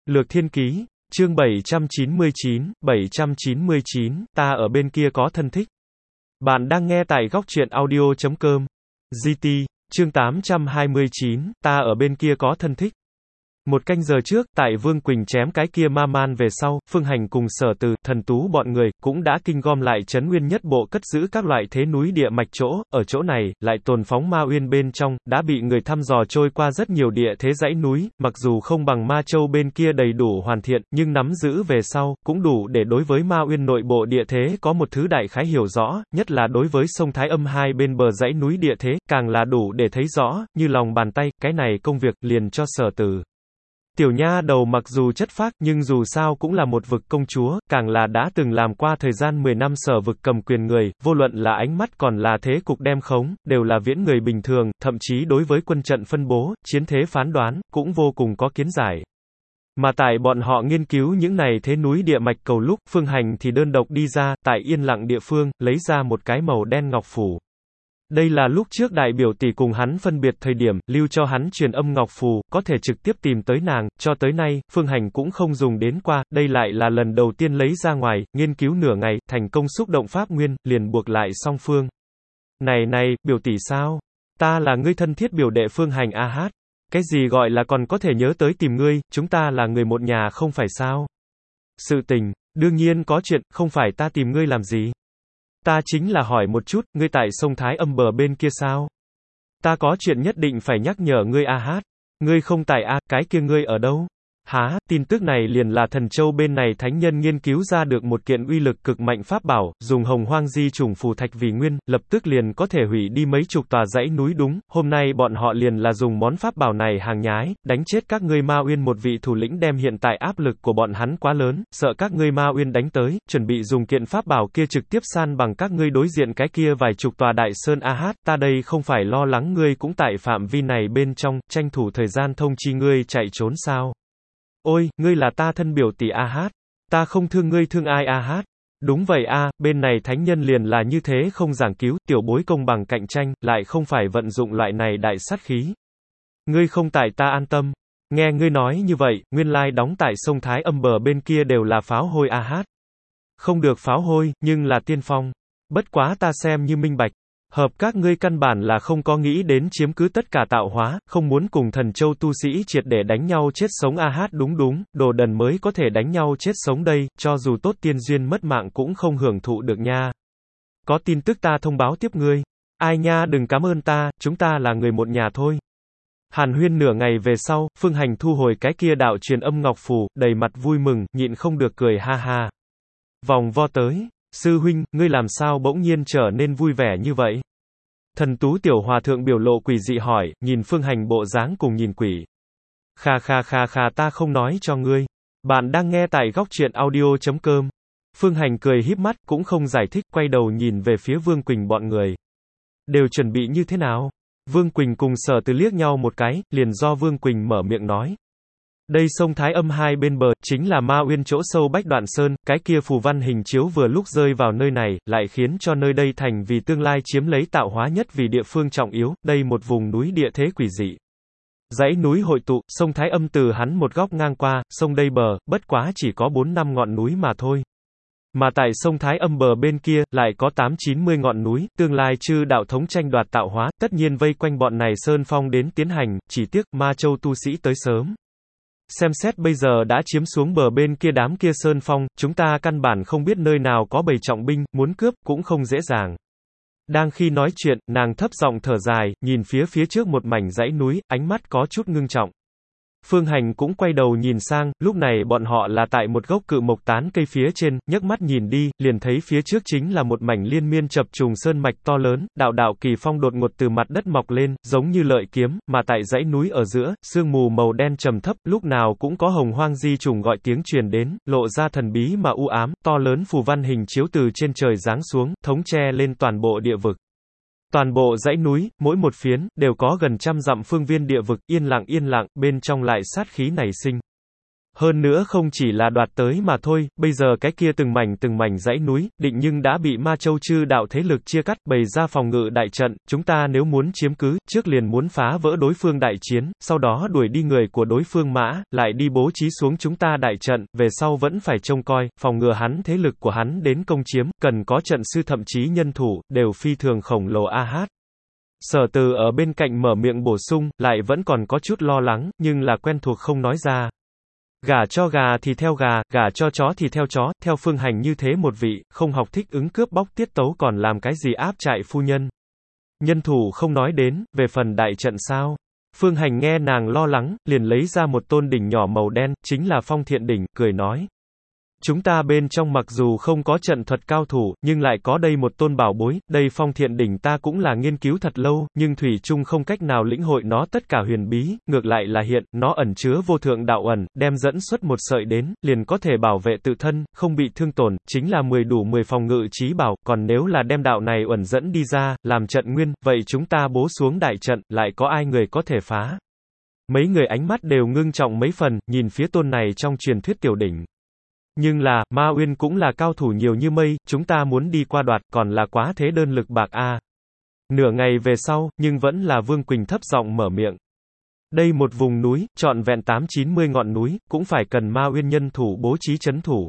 Lược Thiên Ký, chương 799, ta ở bên kia có thân thích. Bạn đang nghe tại góc truyện audio.com. GT, chương 829, ta ở bên kia có thân thích. Một canh giờ trước, tại Vương Quỳnh chém cái kia ma man về sau, Phương Hành cùng Sở Từ, Thần Tú bọn người, cũng đã kinh gom lại Trấn Nguyên Nhất Bộ cất giữ các loại thế núi địa mạch chỗ, ở chỗ này, lại tồn phóng Ma Uyên bên trong, đã bị người thăm dò trôi qua rất nhiều địa thế dãy núi, mặc dù không bằng Ma Châu bên kia đầy đủ hoàn thiện, nhưng nắm giữ về sau, cũng đủ để đối với Ma Uyên nội bộ địa thế có một thứ đại khái hiểu rõ, nhất là đối với sông Thái Âm hai bên bờ dãy núi địa thế, càng là đủ để thấy rõ, như lòng bàn tay, cái này công việc, liền cho Sở Từ. Tiểu nha đầu mặc dù chất phác, nhưng dù sao cũng là một vực công chúa, càng là đã từng làm qua thời gian 10 năm Sở vực cầm quyền người, vô luận là ánh mắt còn là thế cục đem khống, đều là viễn người bình thường, thậm chí đối với quân trận phân bố, chiến thế phán đoán, cũng vô cùng có kiến giải. Mà tại bọn họ nghiên cứu những này thế núi địa mạch cầu lúc, Phương Hành thì đơn độc đi ra, tại yên lặng địa phương, lấy ra một cái màu đen ngọc phù. Đây là lúc trước đại biểu tỷ cùng hắn phân biệt thời điểm, lưu cho hắn truyền âm ngọc phù, có thể trực tiếp tìm tới nàng, cho tới nay, Phương Hành cũng không dùng đến qua, đây lại là lần đầu tiên lấy ra ngoài, nghiên cứu nửa ngày, thành công xúc động pháp nguyên, liền buộc lại song phương. Này, biểu tỷ sao? Ta là ngươi thân thiết biểu đệ Phương Hành a hát. Cái gì gọi là còn có thể nhớ tới tìm ngươi, chúng ta là người một nhà không phải sao? Sự tình, đương nhiên có chuyện, không phải ta tìm ngươi làm gì? Ta chính là hỏi một chút, ngươi tại sông Thái Âm bờ bên kia sao? Ta có chuyện nhất định phải nhắc nhở ngươi a hát. Ngươi không tại a, cái kia ngươi ở đâu? Hả, tin tức này liền là Thần Châu bên này thánh nhân nghiên cứu ra được một kiện uy lực cực mạnh pháp bảo, dùng hồng hoang di trùng phù thạch vì nguyên, lập tức liền có thể hủy đi mấy chục tòa dãy núi đúng, hôm nay bọn họ liền là dùng món pháp bảo này hàng nhái, đánh chết các ngươi Ma Uyên một vị thủ lĩnh đem hiện tại áp lực của bọn hắn quá lớn, sợ các ngươi Ma Uyên đánh tới, chuẩn bị dùng kiện pháp bảo kia trực tiếp san bằng các ngươi đối diện cái kia vài chục tòa đại sơn a hát, ta đây không phải lo lắng ngươi cũng tại phạm vi này bên trong, tranh thủ thời gian thông chi ngươi chạy trốn sao? Ôi, ngươi là ta thân biểu tỷ a hát. Ta không thương ngươi thương ai a hát. Đúng vậy a, bên này thánh nhân liền là như thế không giảng cứu, tiểu bối công bằng cạnh tranh, lại không phải vận dụng loại này đại sát khí. Ngươi không tại ta an tâm. Nghe ngươi nói như vậy, nguyên lai đóng tại sông Thái Âm bờ bên kia đều là pháo hôi a hát. Không được pháo hôi, nhưng là tiên phong. Bất quá ta xem như minh bạch. Hợp các ngươi căn bản là không có nghĩ đến chiếm cứ tất cả tạo hóa, không muốn cùng Thần Châu tu sĩ triệt để đánh nhau chết sống a hát đúng, đồ đần mới có thể đánh nhau chết sống đây, cho dù tốt tiên duyên mất mạng cũng không hưởng thụ được nha. Có tin tức ta thông báo tiếp ngươi. Ai nha đừng cảm ơn ta, chúng ta là người một nhà thôi. Hàn huyên nửa ngày về sau, Phương Hành thu hồi cái kia đạo truyền âm ngọc phù, đầy mặt vui mừng, nhịn không được cười ha ha. Vòng vo tới. Sư huynh, ngươi làm sao bỗng nhiên trở nên vui vẻ như vậy? Thần Tú tiểu hòa thượng biểu lộ quỷ dị hỏi, nhìn Phương Hành bộ dáng cùng nhìn quỷ. Kha ta không nói cho ngươi. Bạn đang nghe tại góc truyện audio.com. Phương Hành cười híp mắt, cũng không giải thích, quay đầu nhìn về phía Vương Quỳnh bọn người. Đều chuẩn bị như thế nào? Vương Quỳnh cùng Sở Từ liếc nhau một cái, liền do Vương Quỳnh mở miệng nói. Đây sông Thái Âm hai bên bờ, chính là Ma Uyên chỗ sâu Bách Đoạn Sơn, cái kia phù văn hình chiếu vừa lúc rơi vào nơi này, lại khiến cho nơi đây thành vì tương lai chiếm lấy tạo hóa nhất vì địa phương trọng yếu, đây một vùng núi địa thế quỷ dị. Dãy núi hội tụ, sông Thái Âm từ hắn một góc ngang qua, sông đây bờ, bất quá chỉ có 4-5 ngọn núi mà thôi. Mà tại sông Thái Âm bờ bên kia, lại có 8-90 ngọn núi, tương lai chư đạo thống tranh đoạt tạo hóa, tất nhiên vây quanh bọn này sơn phong đến tiến hành, chỉ tiếc, Ma Châu tu sĩ tới sớm. Xem xét bây giờ đã chiếm xuống bờ bên kia đám kia sơn phong, chúng ta căn bản không biết nơi nào có bầy trọng binh, muốn cướp, cũng không dễ dàng. Đang khi nói chuyện, nàng thấp giọng thở dài, nhìn phía trước một mảnh dãy núi, ánh mắt có chút ngưng trọng. Phương Hành cũng quay đầu nhìn sang, lúc này bọn họ là tại một gốc cự mộc tán cây phía trên, nhấc mắt nhìn đi, liền thấy phía trước chính là một mảnh liên miên chập trùng sơn mạch to lớn, đạo kỳ phong đột ngột từ mặt đất mọc lên, giống như lợi kiếm, mà tại dãy núi ở giữa, sương mù màu đen trầm thấp, lúc nào cũng có hồng hoang di trùng gọi tiếng truyền đến, lộ ra thần bí mà u ám, to lớn phù văn hình chiếu từ trên trời giáng xuống, thống che lên toàn bộ địa vực. Toàn bộ dãy núi, mỗi một phiến, đều có gần trăm dặm phương viên địa vực, yên lặng, bên trong lại sát khí nảy sinh. Hơn nữa không chỉ là đoạt tới mà thôi, bây giờ cái kia từng mảnh dãy núi, định nhưng đã bị Ma Châu chư đạo thế lực chia cắt, bày ra phòng ngự đại trận, chúng ta nếu muốn chiếm cứ, trước liền muốn phá vỡ đối phương đại chiến, sau đó đuổi đi người của đối phương mã, lại đi bố trí xuống chúng ta đại trận, về sau vẫn phải trông coi, phòng ngừa hắn thế lực của hắn đến công chiếm, cần có trận sư thậm chí nhân thủ, đều phi thường khổng lồ a hát. Sở Từ ở bên cạnh mở miệng bổ sung, lại vẫn còn có chút lo lắng, nhưng là quen thuộc không nói ra. Gả cho gà thì theo gà, gả cho chó thì theo chó, theo Phương Hành như thế một vị, không học thích ứng cướp bóc tiết tấu còn làm cái gì áp trại phu nhân. Nhân thủ không nói đến, về phần đại trận sao? Phương Hành nghe nàng lo lắng, liền lấy ra một tôn đỉnh nhỏ màu đen, chính là Phong Thiện đỉnh, cười nói. Chúng ta bên trong mặc dù không có trận thuật cao thủ, nhưng lại có đây một tôn bảo bối, đây Phong Thiện đỉnh ta cũng là nghiên cứu thật lâu, nhưng thủy chung không cách nào lĩnh hội nó tất cả huyền bí, ngược lại là hiện, nó ẩn chứa vô thượng đạo ẩn, đem dẫn xuất một sợi đến, liền có thể bảo vệ tự thân, không bị thương tổn, chính là 10 đủ 10 phòng ngự chí bảo, còn nếu là đem đạo này ẩn dẫn đi ra, làm trận nguyên, vậy chúng ta bố xuống đại trận, lại có ai người có thể phá? Mấy người ánh mắt đều ngưng trọng mấy phần, nhìn phía tôn này trong truyền thuyết tiểu đỉnh. Nhưng là, Ma Uyên cũng là cao thủ nhiều như mây, chúng ta muốn đi qua đoạt, còn là quá thế đơn lực bạc a. Nửa ngày về sau, nhưng vẫn là Vương Quỳnh thấp giọng mở miệng. Đây một vùng núi, trọn vẹn 8-90 ngọn núi, cũng phải cần Ma Uyên nhân thủ bố trí trấn thủ.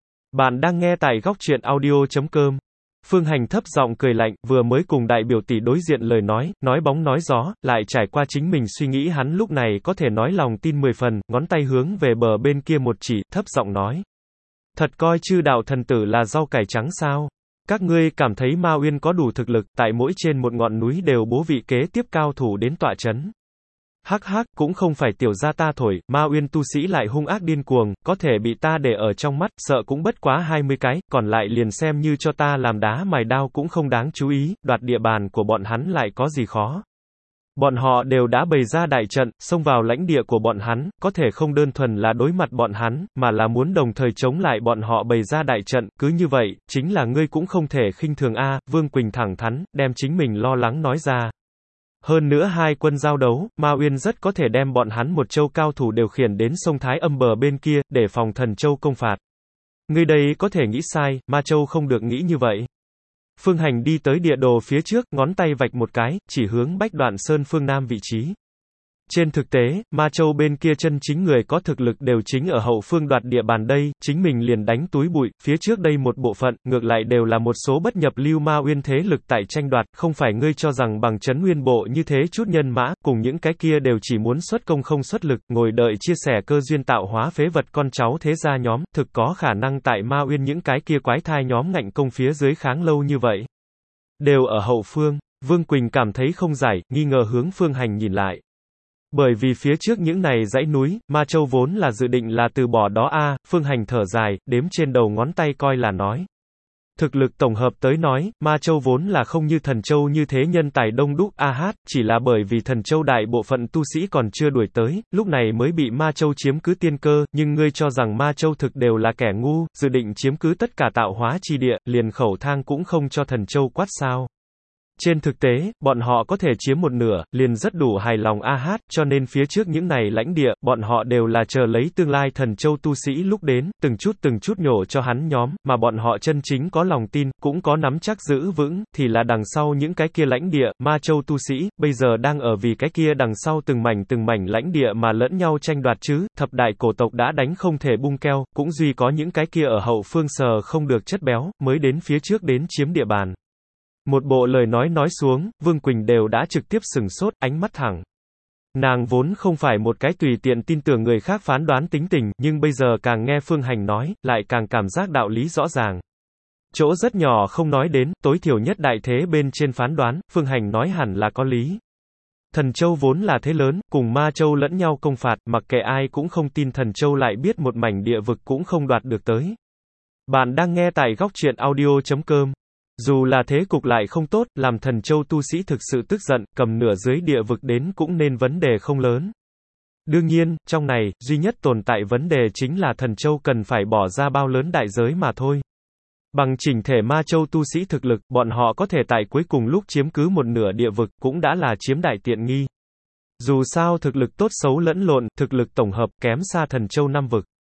Bạn đang nghe tại góc truyện audio.com. Phương Hành thấp giọng cười lạnh, vừa mới cùng đại biểu tỷ đối diện lời nói bóng nói gió, lại trải qua chính mình suy nghĩ hắn lúc này có thể nói lòng tin 10 phần, ngón tay hướng về bờ bên kia một chỉ, thấp giọng nói. Thật coi chư đạo thần tử là rau cải trắng sao? Các ngươi cảm thấy Ma Uyên có đủ thực lực, tại mỗi trên một ngọn núi đều bố vị kế tiếp cao thủ đến tọa chấn. Hắc hắc, cũng không phải tiểu gia ta thổi, Ma Uyên tu sĩ lại hung ác điên cuồng, có thể bị ta để ở trong mắt, sợ cũng bất quá 20 cái, còn lại liền xem như cho ta làm đá mài đao cũng không đáng chú ý, đoạt địa bàn của bọn hắn lại có gì khó. Bọn họ đều đã bày ra đại trận, xông vào lãnh địa của bọn hắn, có thể không đơn thuần là đối mặt bọn hắn, mà là muốn đồng thời chống lại bọn họ bày ra đại trận, cứ như vậy, chính là ngươi cũng không thể khinh thường a. Vương Quỳnh thẳng thắn, đem chính mình lo lắng nói ra. Hơn nữa hai quân giao đấu, Ma Uyên rất có thể đem bọn hắn một châu cao thủ điều khiển đến sông Thái Âm bờ bên kia, để phòng Thần Châu công phạt. Ngươi đây có thể nghĩ sai, Ma Châu không được nghĩ như vậy. Phương Hành đi tới địa đồ phía trước, ngón tay vạch một cái, chỉ hướng Bách Đoạn Sơn phương Nam vị trí. Trên thực tế, Ma Châu bên kia chân chính người có thực lực đều chính ở hậu phương đoạt địa bàn đây, chính mình liền đánh túi bụi, phía trước đây một bộ phận, ngược lại đều là một số bất nhập lưu Ma Uyên thế lực tại tranh đoạt, không phải ngươi cho rằng bằng Trấn Nguyên Bộ như thế chút nhân mã, cùng những cái kia đều chỉ muốn xuất công không xuất lực, ngồi đợi chia sẻ cơ duyên tạo hóa phế vật con cháu thế gia nhóm, thực có khả năng tại Ma Uyên những cái kia quái thai nhóm ngạnh công phía dưới kháng lâu như vậy. Đều ở hậu phương, Vương Quỳnh cảm thấy không giải, nghi ngờ hướng Phương Hành nhìn lại. Bởi vì phía trước những này dãy núi, Ma Châu vốn là dự định là từ bỏ đó a. Phương Hành thở dài, đếm trên đầu ngón tay coi là nói. Thực lực tổng hợp tới nói, Ma Châu vốn là không như Thần Châu như thế nhân tài đông đúc a hát, chỉ là bởi vì Thần Châu đại bộ phận tu sĩ còn chưa đuổi tới, lúc này mới bị Ma Châu chiếm cứ tiên cơ, nhưng ngươi cho rằng Ma Châu thực đều là kẻ ngu, dự định chiếm cứ tất cả tạo hóa chi địa, liền khẩu thang cũng không cho Thần Châu quát sao. Trên thực tế, bọn họ có thể chiếm một nửa, liền rất đủ hài lòng a hát, cho nên phía trước những này lãnh địa, bọn họ đều là chờ lấy tương lai Thần Châu tu sĩ lúc đến, từng chút nhổ cho hắn nhóm, mà bọn họ chân chính có lòng tin, cũng có nắm chắc giữ vững, thì là đằng sau những cái kia lãnh địa, Ma Châu tu sĩ, bây giờ đang ở vì cái kia đằng sau từng mảnh lãnh địa mà lẫn nhau tranh đoạt chứ, thập đại cổ tộc đã đánh không thể bung keo, cũng duy có những cái kia ở hậu phương sờ không được chất béo, mới đến phía trước đến chiếm địa bàn. Một bộ lời nói xuống, Vương Quỳnh đều đã trực tiếp sừng sốt, ánh mắt thẳng. Nàng vốn không phải một cái tùy tiện tin tưởng người khác phán đoán tính tình, nhưng bây giờ càng nghe Phương Hành nói, lại càng cảm giác đạo lý rõ ràng. Chỗ rất nhỏ không nói đến, tối thiểu nhất đại thế bên trên phán đoán, Phương Hành nói hẳn là có lý. Thần Châu vốn là thế lớn, cùng Ma Châu lẫn nhau công phạt, mặc kệ ai cũng không tin Thần Châu lại biết một mảnh địa vực cũng không đoạt được tới. Bạn đang nghe tại góc truyện audio.com. Dù là thế cục lại không tốt, làm Thần Châu tu sĩ thực sự tức giận, cầm nửa dưới địa vực đến cũng nên vấn đề không lớn. Đương nhiên, trong này, duy nhất tồn tại vấn đề chính là Thần Châu cần phải bỏ ra bao lớn đại giới mà thôi. Bằng chỉnh thể Ma Châu tu sĩ thực lực, bọn họ có thể tại cuối cùng lúc chiếm cứ một nửa địa vực, cũng đã là chiếm đại tiện nghi. Dù sao thực lực tốt xấu lẫn lộn, thực lực tổng hợp kém xa Thần Châu 5 vực.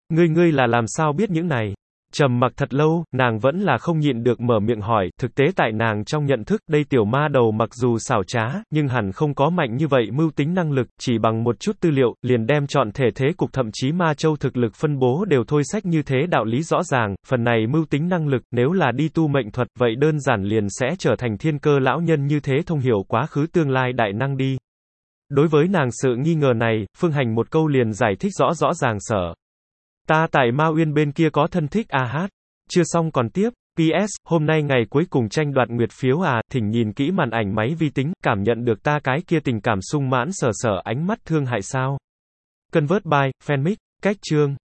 Ngươi là làm sao biết những này? Trầm mặc thật lâu, nàng vẫn là không nhịn được mở miệng hỏi, thực tế tại nàng trong nhận thức, đây tiểu ma đầu mặc dù xảo trá, nhưng hẳn không có mạnh như vậy mưu tính năng lực, chỉ bằng một chút tư liệu, liền đem chọn thể thế cục thậm chí ma châu thực lực phân bố đều thôi sách như thế đạo lý rõ ràng, phần này mưu tính năng lực, nếu là đi tu mệnh thuật, vậy đơn giản liền sẽ trở thành thiên cơ lão nhân như thế thông hiểu quá khứ tương lai đại năng đi. Đối với nàng sự nghi ngờ này, Phương Hành một câu liền giải thích rõ rõ ràng sở. Ta tại Ma Uyên bên kia có thân thích à hát. Chưa xong còn tiếp. PS, hôm nay ngày cuối cùng tranh đoạt nguyệt phiếu à, thỉnh nhìn kỹ màn ảnh máy vi tính, cảm nhận được ta cái kia tình cảm sung mãn sở ánh mắt thương hại sao. Convert by, Fanmic, cách chương.